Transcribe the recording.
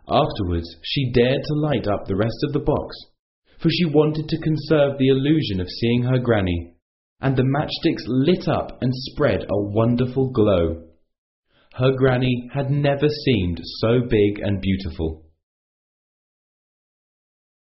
Afterwards, she dared to light up the rest of the box, for she wanted to conserve the illusion of seeing her granny, and the matchsticks lit up and spread a wonderful glow. Her granny had never seemed so big and beautiful.